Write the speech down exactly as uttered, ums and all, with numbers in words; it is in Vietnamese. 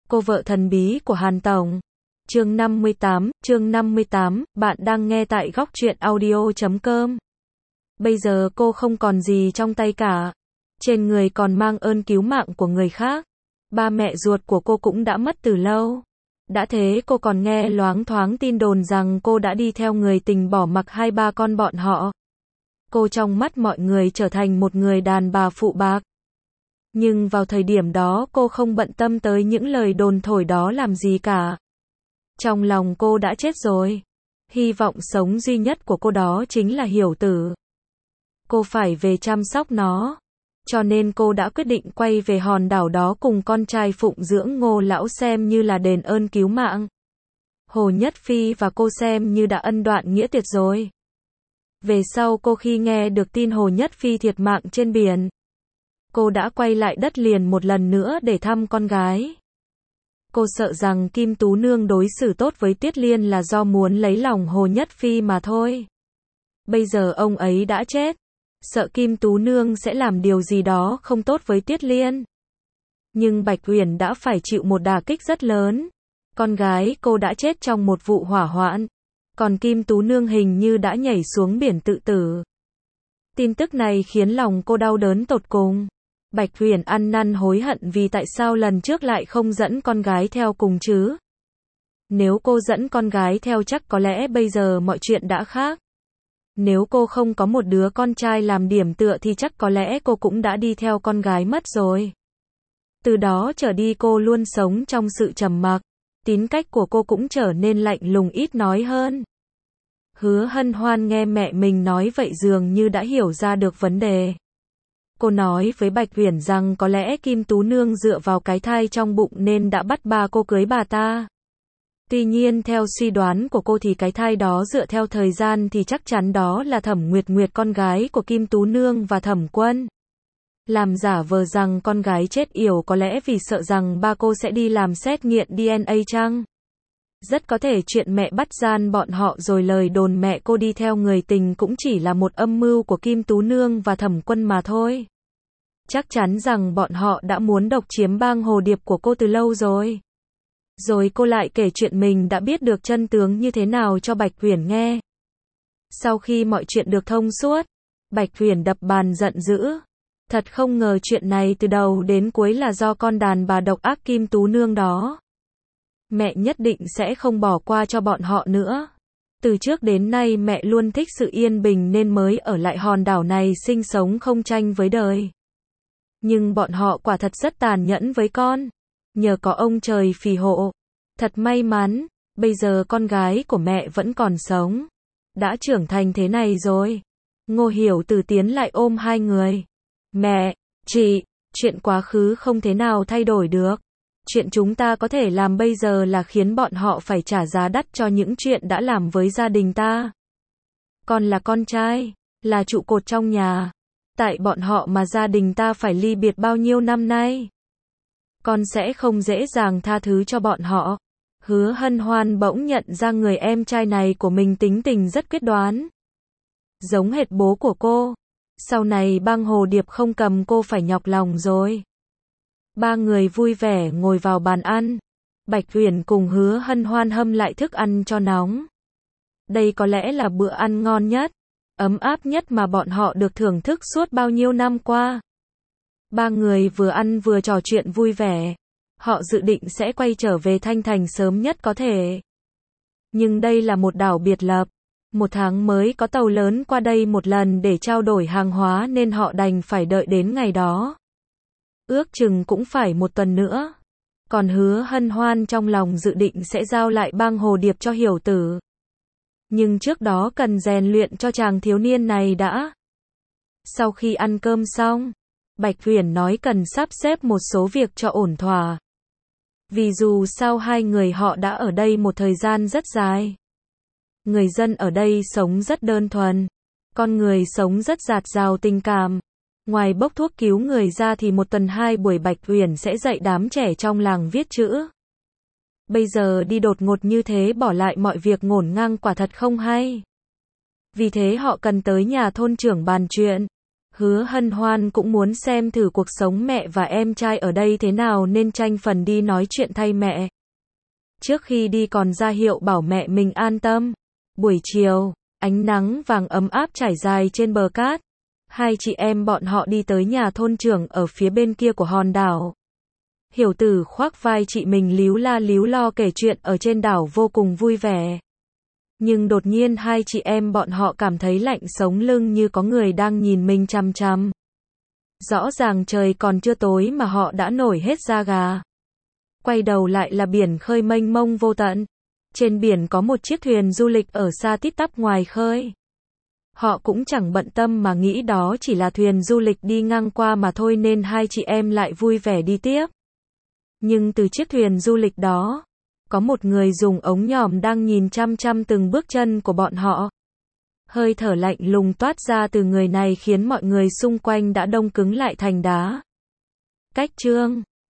Cô vợ thần bí của Hàn Tổng. Chương năm mươi tám, chương năm mươi tám, bạn đang nghe tại góc truyện audio chấm com. Bây giờ cô không còn gì trong tay cả. Trên người còn mang ơn cứu mạng của người khác. Ba mẹ ruột của cô cũng đã mất từ lâu. Đã thế cô còn nghe loáng thoáng tin đồn rằng cô đã đi theo người tình bỏ mặc hai ba con bọn họ. Cô trong mắt mọi người trở thành một người đàn bà phụ bạc. Nhưng vào thời điểm đó cô không bận tâm tới những lời đồn thổi đó làm gì cả. Trong lòng cô đã chết rồi. Hy vọng sống duy nhất của cô đó chính là Hiểu Tử. Cô phải về chăm sóc nó. Cho nên cô đã quyết định quay về hòn đảo đó cùng con trai phụng dưỡng Ngô lão xem như là đền ơn cứu mạng. Hồ Nhất Phi và cô xem như đã ân đoạn nghĩa tuyệt rồi. Về sau cô khi nghe được tin Hồ Nhất Phi thiệt mạng trên biển, cô đã quay lại đất liền một lần nữa để thăm con gái. Cô sợ rằng Kim Tú Nương đối xử tốt với Tuyết Liên là do muốn lấy lòng Hồ Nhất Phi mà thôi. Bây giờ ông ấy đã chết, sợ Kim Tú Nương sẽ làm điều gì đó không tốt với Tuyết Liên. Nhưng Bạch Uyển đã phải chịu một đả kích rất lớn. Con gái cô đã chết trong một vụ hỏa hoạn, còn Kim Tú Nương hình như đã nhảy xuống biển tự tử. Tin tức này khiến lòng cô đau đớn tột cùng. Bạch Uyển ăn năn hối hận vì tại sao lần trước lại không dẫn con gái theo cùng chứ. Nếu cô dẫn con gái theo chắc có lẽ bây giờ mọi chuyện đã khác. Nếu cô không có một đứa con trai làm điểm tựa thì chắc có lẽ cô cũng đã đi theo con gái mất rồi. Từ đó trở đi cô luôn sống trong sự trầm mặc. Tính cách của cô cũng trở nên lạnh lùng ít nói hơn. Hứa Hân Hoan nghe mẹ mình nói vậy dường như đã hiểu ra được vấn đề. Cô nói với Bạch Uyển rằng có lẽ Kim Tú Nương dựa vào cái thai trong bụng nên đã bắt ba cô cưới bà ta. Tuy nhiên theo suy đoán của cô thì cái thai đó dựa theo thời gian thì chắc chắn đó là Thẩm Nguyệt Nguyệt con gái của Kim Tú Nương và Thẩm Quân. Làm giả vờ rằng con gái chết yểu có lẽ vì sợ rằng ba cô sẽ đi làm xét nghiệm đê en a chăng? Rất có thể chuyện mẹ bắt gian bọn họ rồi lời đồn mẹ cô đi theo người tình cũng chỉ là một âm mưu của Kim Tú Nương và Thẩm Quân mà thôi. Chắc chắn rằng bọn họ đã muốn độc chiếm bang Hồ Điệp của cô từ lâu rồi. Rồi cô lại kể chuyện mình đã biết được chân tướng như thế nào cho Bạch Uyển nghe. Sau khi mọi chuyện được thông suốt, Bạch Uyển đập bàn giận dữ. Thật không ngờ chuyện này từ đầu đến cuối là do con đàn bà độc ác Kim Tú Nương đó. Mẹ nhất định sẽ không bỏ qua cho bọn họ nữa. Từ trước đến nay mẹ luôn thích sự yên bình nên mới ở lại hòn đảo này sinh sống không tranh với đời. Nhưng bọn họ quả thật rất tàn nhẫn với con. Nhờ có ông trời phì hộ. Thật may mắn, bây giờ con gái của mẹ vẫn còn sống. Đã trưởng thành thế này rồi. Ngô Hiểu Tử tiến lại ôm hai người. Mẹ, chị, chuyện quá khứ không thể nào thay đổi được. Chuyện chúng ta có thể làm bây giờ là khiến bọn họ phải trả giá đắt cho những chuyện đã làm với gia đình ta. Con là con trai, là trụ cột trong nhà. Tại bọn họ mà gia đình ta phải ly biệt bao nhiêu năm nay. Con sẽ không dễ dàng tha thứ cho bọn họ. Hứa Hân Hoan bỗng nhận ra người em trai này của mình tính tình rất quyết đoán. Giống hệt bố của cô. Sau này bang Hồ Điệp không cầm cô phải nhọc lòng rồi. Ba người vui vẻ ngồi vào bàn ăn. Bạch Uyển cùng Hứa Hân Hoan hâm lại thức ăn cho nóng. Đây có lẽ là bữa ăn ngon nhất, ấm áp nhất mà bọn họ được thưởng thức suốt bao nhiêu năm qua. Ba người vừa ăn vừa trò chuyện vui vẻ. Họ dự định sẽ quay trở về Thanh Thành sớm nhất có thể. Nhưng đây là một đảo biệt lập. Một tháng mới có tàu lớn qua đây một lần để trao đổi hàng hóa nên họ đành phải đợi đến ngày đó. Ước chừng cũng phải một tuần nữa. Còn Hứa Hân Hoan trong lòng dự định sẽ giao lại bang Hồ Điệp cho Hiểu Tử. Nhưng trước đó cần rèn luyện cho chàng thiếu niên này đã. Sau khi ăn cơm xong, Bạch Uyển nói cần sắp xếp một số việc cho ổn thỏa. Vì dù sao hai người họ đã ở đây một thời gian rất dài. Người dân ở đây sống rất đơn thuần. Con người sống rất dạt dào tình cảm. Ngoài bốc thuốc cứu người ra thì một tuần hai buổi Bạch Uyển sẽ dạy đám trẻ trong làng viết chữ. Bây giờ đi đột ngột như thế bỏ lại mọi việc ngổn ngang quả thật không hay. Vì thế họ cần tới nhà thôn trưởng bàn chuyện. Hứa Hân Hoan cũng muốn xem thử cuộc sống mẹ và em trai ở đây thế nào nên tranh phần đi nói chuyện thay mẹ. Trước khi đi còn ra hiệu bảo mẹ mình an tâm. Buổi chiều, ánh nắng vàng ấm áp trải dài trên bờ cát. Hai chị em bọn họ đi tới nhà thôn trưởng ở phía bên kia của hòn đảo. Hiểu Tử khoác vai chị mình líu la líu lo kể chuyện ở trên đảo vô cùng vui vẻ. Nhưng đột nhiên hai chị em bọn họ cảm thấy lạnh sống lưng như có người đang nhìn mình chằm chằm. Rõ ràng trời còn chưa tối mà họ đã nổi hết da gà. Quay đầu lại là biển khơi mênh mông vô tận. Trên biển có một chiếc thuyền du lịch ở xa tít tắp ngoài khơi. Họ cũng chẳng bận tâm mà nghĩ đó chỉ là thuyền du lịch đi ngang qua mà thôi nên hai chị em lại vui vẻ đi tiếp. Nhưng từ chiếc thuyền du lịch đó, có một người dùng ống nhòm đang nhìn chăm chăm từng bước chân của bọn họ. Hơi thở lạnh lùng toát ra từ người này khiến mọi người xung quanh đã đông cứng lại thành đá. Cách chương